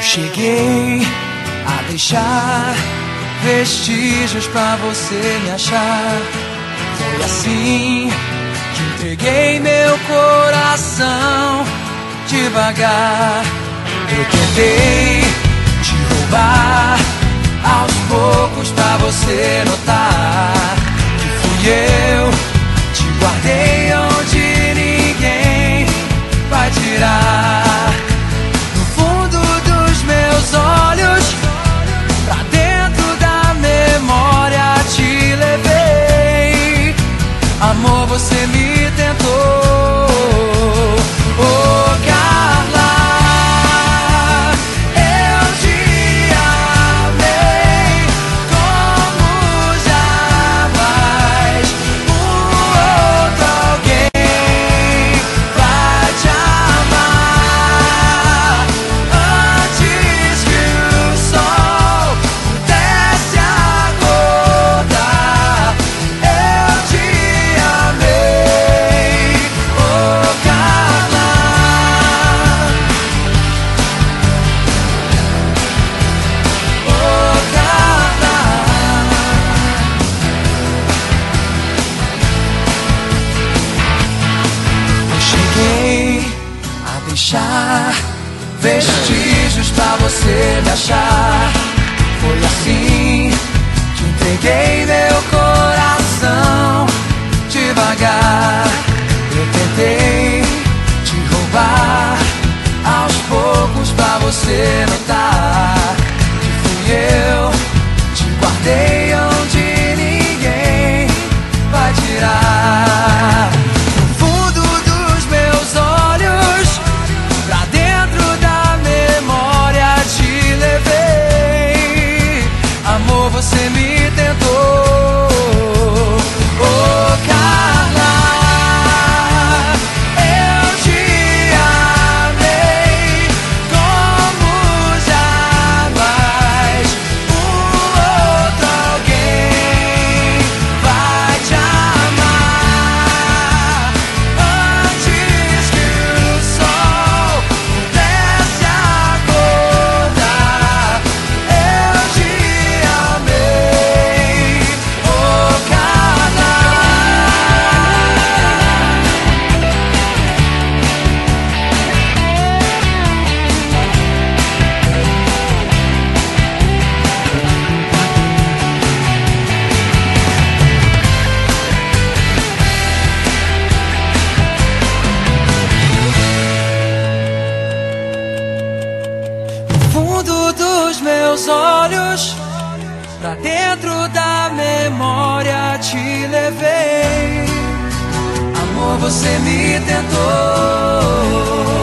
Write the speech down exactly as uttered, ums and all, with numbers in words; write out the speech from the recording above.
Cheguei a deixar vestígios pra você me achar. Foi assim que entreguei meu coração devagar. Eu tentei te roubar aos poucos pra você notar que fui eu. Te guardei onde ninguém vai tirar. No fundo dos meus olhos, pra dentro da memória te levei. Amor, você me tentou. Oh, Carla, eu te amei como jamais um outro alguém vai te amar. Antes que o sol pudesse acordar, eu te amei. Oh, Carla, oh, Carla. Eu cheguei a deixar vestígios pra você me achar. Foi assim que entreguei meu coração devagar. Eu tentei te roubar aos poucos pra você notar que fui eu. Te guardei onde ninguém vai tirar. No fundo dos meus olhos, pra dentro da memória te levei. Amor, você me tentou. Oh, Carla, eu te amei como jamais um outro alguém vai te amar. Antes que o sol pudesse acordar, eu te amei. Oh, Carla. No fundo dos meus olhos, pra dentro da memória te levei. Amor, você me tentou.